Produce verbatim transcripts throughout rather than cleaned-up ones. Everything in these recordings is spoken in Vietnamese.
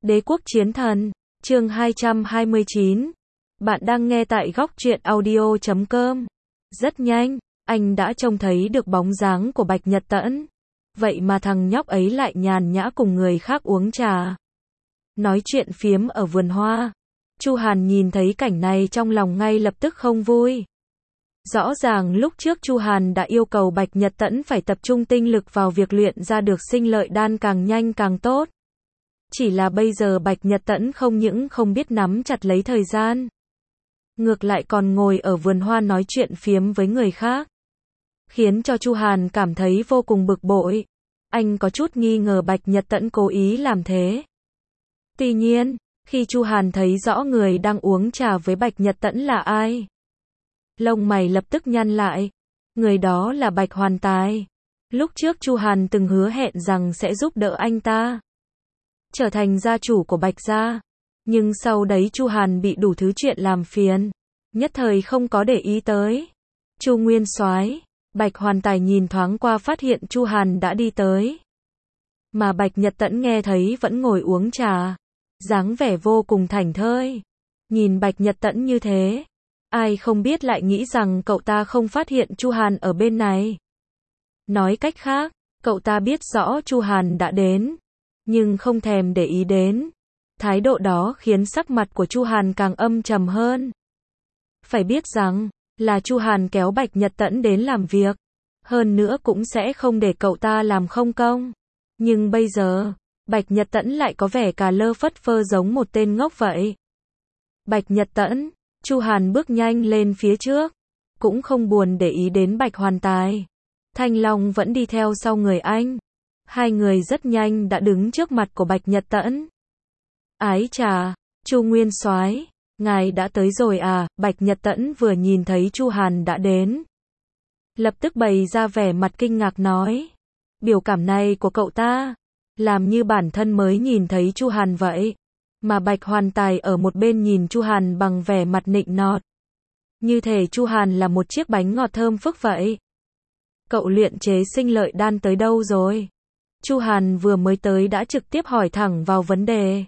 Đế quốc chiến thần, chương hai trăm hai mươi chín. Bạn đang nghe tại góc truyện audio chấm com. Rất nhanh, anh đã trông thấy được bóng dáng của Bạch Nhật Tẫn. Vậy mà thằng nhóc ấy lại nhàn nhã cùng người khác uống trà, nói chuyện phiếm ở vườn hoa. Chu Hàn nhìn thấy cảnh này trong lòng ngay lập tức không vui. Rõ ràng lúc trước Chu Hàn đã yêu cầu Bạch Nhật Tẫn phải tập trung tinh lực vào việc luyện ra được sinh lợi đan càng nhanh càng tốt. Chỉ là bây giờ Bạch Nhật Tẫn không những không biết nắm chặt lấy thời gian, ngược lại còn ngồi ở vườn hoa nói chuyện phiếm với người khác, khiến cho Chu Hàn cảm thấy vô cùng bực bội. Anh có chút nghi ngờ Bạch Nhật Tẫn cố ý làm thế. Tuy nhiên, khi Chu Hàn thấy rõ người đang uống trà với Bạch Nhật Tẫn là ai, lông mày lập tức nhăn lại. Người đó là Bạch Hoàn Tài. Lúc trước Chu Hàn từng hứa hẹn rằng sẽ giúp đỡ anh ta trở thành gia chủ của Bạch gia. Nhưng sau đấy Chu Hàn bị đủ thứ chuyện làm phiền, nhất thời không có để ý tới. Chu Nguyên Soái. Bạch Hoàn Tài nhìn thoáng qua phát hiện Chu Hàn đã đi tới. Mà Bạch Nhật Tẫn nghe thấy vẫn ngồi uống trà, dáng vẻ vô cùng thảnh thơi. Nhìn Bạch Nhật Tẫn như thế, ai không biết lại nghĩ rằng cậu ta không phát hiện Chu Hàn ở bên này. Nói cách khác, cậu ta biết rõ Chu Hàn đã đến, nhưng không thèm để ý đến. Thái độ đó khiến sắc mặt của Chu Hàn càng âm trầm hơn. Phải biết rằng, là Chu Hàn kéo Bạch Nhật Tẫn đến làm việc, hơn nữa cũng sẽ không để cậu ta làm không công. Nhưng bây giờ, Bạch Nhật Tẫn lại có vẻ cà lơ phất phơ giống một tên ngốc vậy. Bạch Nhật Tẫn. Chu Hàn bước nhanh lên phía trước, cũng không buồn để ý đến Bạch Hoàn Tài. Thanh Long vẫn đi theo sau người anh. Hai người rất nhanh đã đứng trước mặt của Bạch Nhật Tẫn. Ái chà, Chu Nguyên Soái, ngài đã tới rồi à? Bạch Nhật Tẫn vừa nhìn thấy Chu Hàn đã đến, lập tức bày ra vẻ mặt kinh ngạc nói. Biểu cảm này của cậu ta, làm như bản thân mới nhìn thấy Chu Hàn vậy. Mà Bạch Hoàn Tài ở một bên nhìn Chu Hàn bằng vẻ mặt nịnh nọt, như thể Chu Hàn là một chiếc bánh ngọt thơm phức vậy. Cậu luyện chế sinh lợi đan tới đâu rồi? Chu Hàn vừa mới tới đã trực tiếp hỏi thẳng vào vấn đề.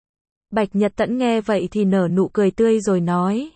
Bạch Nhật Tẫn nghe vậy thì nở nụ cười tươi rồi nói.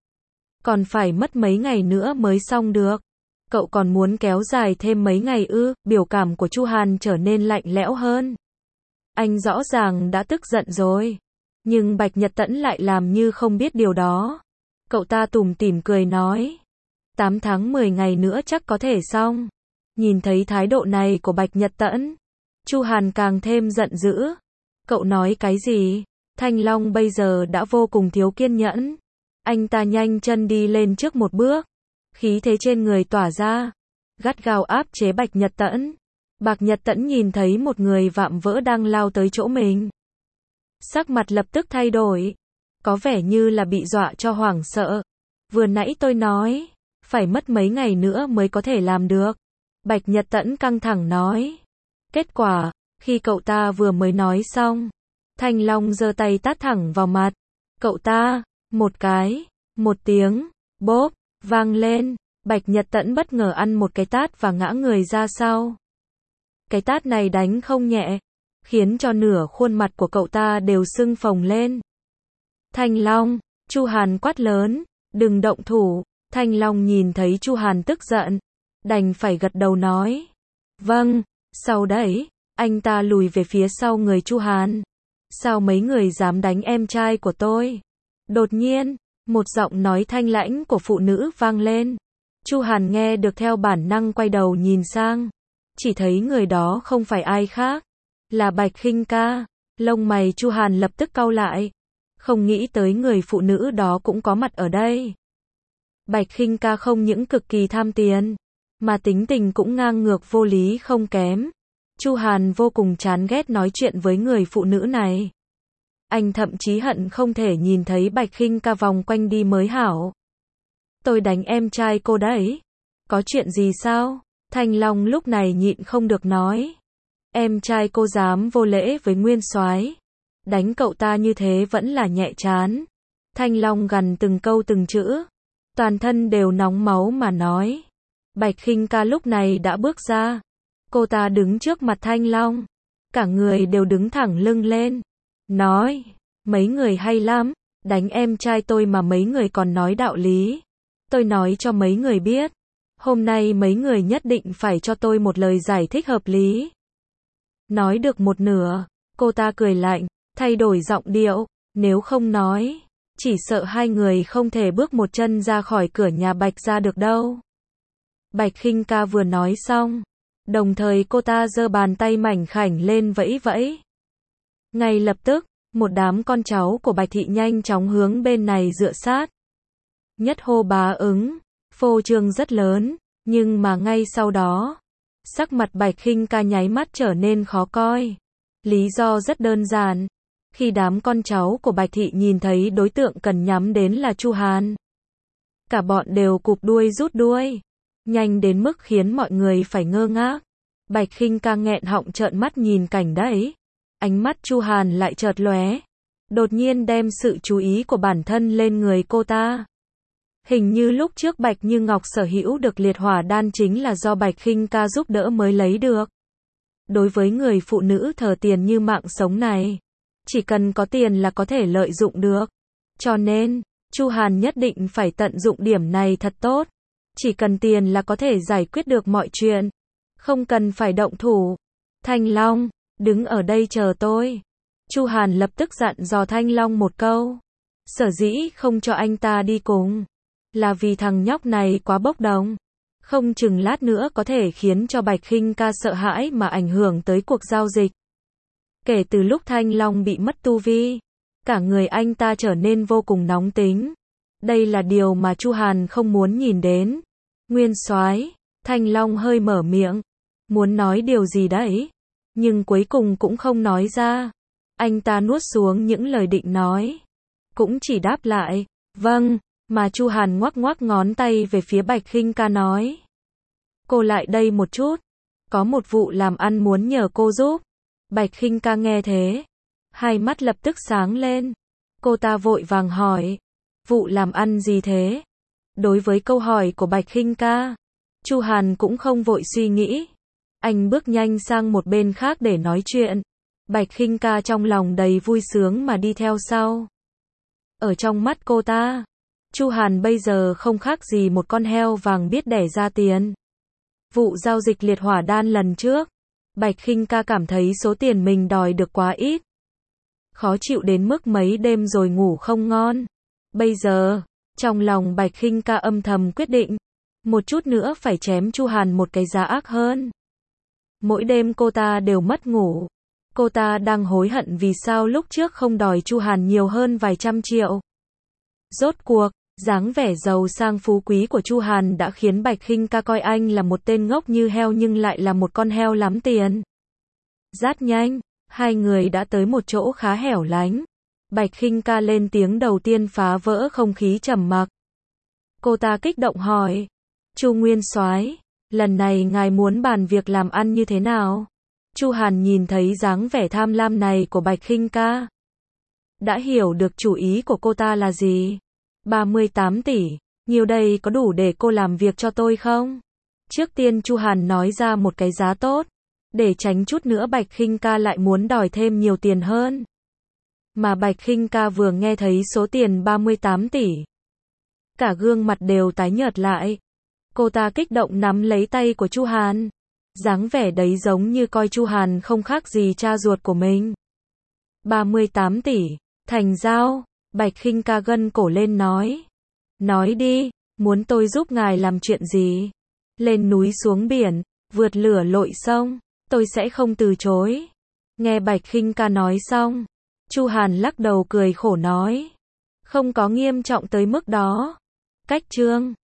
Còn phải mất mấy ngày nữa mới xong được. Cậu còn muốn kéo dài thêm mấy ngày ư? Biểu cảm của Chu Hàn trở nên lạnh lẽo hơn. Anh rõ ràng đã tức giận rồi. Nhưng Bạch Nhật Tẫn lại làm như không biết điều đó. Cậu ta tủm tỉm cười nói. tám tháng mười ngày nữa chắc có thể xong. Nhìn thấy thái độ này của Bạch Nhật Tẫn, Chu Hàn càng thêm giận dữ. Cậu nói cái gì? Thanh Long bây giờ đã vô cùng thiếu kiên nhẫn. Anh ta nhanh chân đi lên trước một bước, khí thế trên người tỏa ra, gắt gao áp chế Bạch Nhật Tẫn. Bạch Nhật Tẫn nhìn thấy một người vạm vỡ đang lao tới chỗ mình, sắc mặt lập tức thay đổi, có vẻ như là bị dọa cho hoảng sợ. Vừa nãy tôi nói, phải mất mấy ngày nữa mới có thể làm được. Bạch Nhật Tẫn căng thẳng nói. Kết quả, khi cậu ta vừa mới nói xong, Thanh Long giơ tay tát thẳng vào mặt cậu ta, một cái, một tiếng, bốp, vang lên. Bạch Nhật Tẫn bất ngờ ăn một cái tát và ngã người ra sau. Cái tát này đánh không nhẹ, khiến cho nửa khuôn mặt của cậu ta đều sưng phồng lên. Thanh Long. Chu Hàn quát lớn, đừng động thủ. Thanh Long nhìn thấy Chu Hàn tức giận, đành phải gật đầu nói. Vâng. Sau đấy, anh ta lùi về phía sau người Chu Hàn. Sao mấy người dám đánh em trai của tôi? Đột nhiên, một giọng nói thanh lãnh của phụ nữ vang lên. Chu Hàn nghe được theo bản năng quay đầu nhìn sang, chỉ thấy người đó không phải ai khác, là Bạch Khinh Ca. Lông mày Chu Hàn lập tức cau lại, không nghĩ tới người phụ nữ đó cũng có mặt ở đây. Bạch Khinh Ca không những cực kỳ tham tiền, mà tính tình cũng ngang ngược vô lý không kém. Chu Hàn vô cùng chán ghét nói chuyện với người phụ nữ này. Anh thậm chí hận không thể nhìn thấy Bạch Khinh Ca vòng quanh đi mới hảo. Tôi đánh em trai cô đấy. Có chuyện gì sao? Thanh Long lúc này nhịn không được nói. Em trai cô dám vô lễ với Nguyên Soái, đánh cậu ta như thế vẫn là nhẹ chán. Thanh Long gằn từng câu từng chữ, toàn thân đều nóng máu mà nói. Bạch Khinh Ca lúc này đã bước ra. Cô ta đứng trước mặt Thanh Long, cả người đều đứng thẳng lưng lên, nói, mấy người hay lắm, đánh em trai tôi mà mấy người còn nói đạo lý. Tôi nói cho mấy người biết, hôm nay mấy người nhất định phải cho tôi một lời giải thích hợp lý. Nói được một nửa, cô ta cười lạnh, thay đổi giọng điệu, nếu không nói, chỉ sợ hai người không thể bước một chân ra khỏi cửa nhà Bạch gia được đâu. Bạch Khinh Ca vừa nói xong, đồng thời cô ta giơ bàn tay mảnh khảnh lên vẫy vẫy. Ngay lập tức, một đám con cháu của Bạch thị nhanh chóng hướng bên này dựa sát. Nhất hô bá ứng, phô trương rất lớn, nhưng mà ngay sau đó, sắc mặt Bạch Khinh Ca nháy mắt trở nên khó coi. Lý do rất đơn giản, khi đám con cháu của Bạch thị nhìn thấy đối tượng cần nhắm đến là Chu Hàn, cả bọn đều cụp đuôi rút đuôi, nhanh đến mức khiến mọi người phải ngơ ngác. Bạch Khinh Ca nghẹn họng trợn mắt nhìn cảnh đấy, ánh mắt Chu Hàn lại chợt lóe, đột nhiên đem sự chú ý của bản thân lên người cô ta. Hình như lúc trước Bạch Như Ngọc sở hữu được liệt hỏa đan chính là do Bạch Khinh Ca giúp đỡ mới lấy được. Đối với người phụ nữ thờ tiền như mạng sống này, chỉ cần có tiền là có thể lợi dụng được. Cho nên, Chu Hàn nhất định phải tận dụng điểm này thật tốt. Chỉ cần tiền là có thể giải quyết được mọi chuyện. Không cần phải động thủ. Thanh Long, đứng ở đây chờ tôi. Chu Hàn lập tức dặn dò Thanh Long một câu. Sở dĩ không cho anh ta đi cùng, là vì thằng nhóc này quá bốc đồng. Không chừng lát nữa có thể khiến cho Bạch Khinh Ca sợ hãi mà ảnh hưởng tới cuộc giao dịch. Kể từ lúc Thanh Long bị mất tu vi, cả người anh ta trở nên vô cùng nóng tính. Đây là điều mà Chu Hàn không muốn nhìn đến. Nguyên soái, Thanh Long hơi mở miệng, muốn nói điều gì đấy, nhưng cuối cùng cũng không nói ra. Anh ta nuốt xuống những lời định nói, cũng chỉ đáp lại, vâng, mà Chu Hàn ngoắc ngoắc ngón tay về phía Bạch Khinh Ca nói. Cô lại đây một chút, có một vụ làm ăn muốn nhờ cô giúp. Bạch Khinh Ca nghe thế, hai mắt lập tức sáng lên. Cô ta vội vàng hỏi, vụ làm ăn gì thế? Đối với câu hỏi của Bạch Khinh Ca, Chu Hàn cũng không vội suy nghĩ. Anh bước nhanh sang một bên khác để nói chuyện. Bạch Khinh Ca trong lòng đầy vui sướng mà đi theo sau. Ở trong mắt cô ta, Chu Hàn bây giờ không khác gì một con heo vàng biết đẻ ra tiền. Vụ giao dịch liệt hỏa đan lần trước, Bạch Khinh Ca cảm thấy số tiền mình đòi được quá ít. Khó chịu đến mức mấy đêm rồi ngủ không ngon. Bây giờ, trong lòng Bạch Khinh Ca âm thầm quyết định, một chút nữa phải chém Chu Hàn một cái giá ác hơn. Mỗi đêm cô ta đều mất ngủ. Cô ta đang hối hận vì sao lúc trước không đòi Chu Hàn nhiều hơn vài trăm triệu. Rốt cuộc, dáng vẻ giàu sang phú quý của Chu Hàn đã khiến Bạch Khinh Ca coi anh là một tên ngốc như heo nhưng lại là một con heo lắm tiền. Rất nhanh, hai người đã tới một chỗ khá hẻo lánh. Bạch Khinh Ca lên tiếng đầu tiên phá vỡ không khí trầm mặc. Cô ta kích động hỏi, Chu Nguyên soái, lần này ngài muốn bàn việc làm ăn như thế nào? Chu Hàn nhìn thấy dáng vẻ tham lam này của Bạch Khinh Ca, đã hiểu được chủ ý của cô ta là gì. ba mươi tám tỷ, nhiều đây có đủ để cô làm việc cho tôi không? Trước tiên Chu Hàn nói ra một cái giá tốt, để tránh chút nữa Bạch Khinh Ca lại muốn đòi thêm nhiều tiền hơn. Mà Bạch Khinh Ca vừa nghe thấy số tiền ba mươi tám tỷ, cả gương mặt đều tái nhợt lại. Cô ta kích động nắm lấy tay của Chu Hàn, dáng vẻ đấy giống như coi Chu Hàn không khác gì cha ruột của mình. ba mươi tám tỷ, thành giao. Bạch Khinh Ca gân cổ lên nói. Nói đi, muốn tôi giúp ngài làm chuyện gì? Lên núi xuống biển, vượt lửa lội sông, tôi sẽ không từ chối. Nghe Bạch Khinh Ca nói xong, Chu Hàn lắc đầu cười khổ nói. Không có nghiêm trọng tới mức đó. Cách chương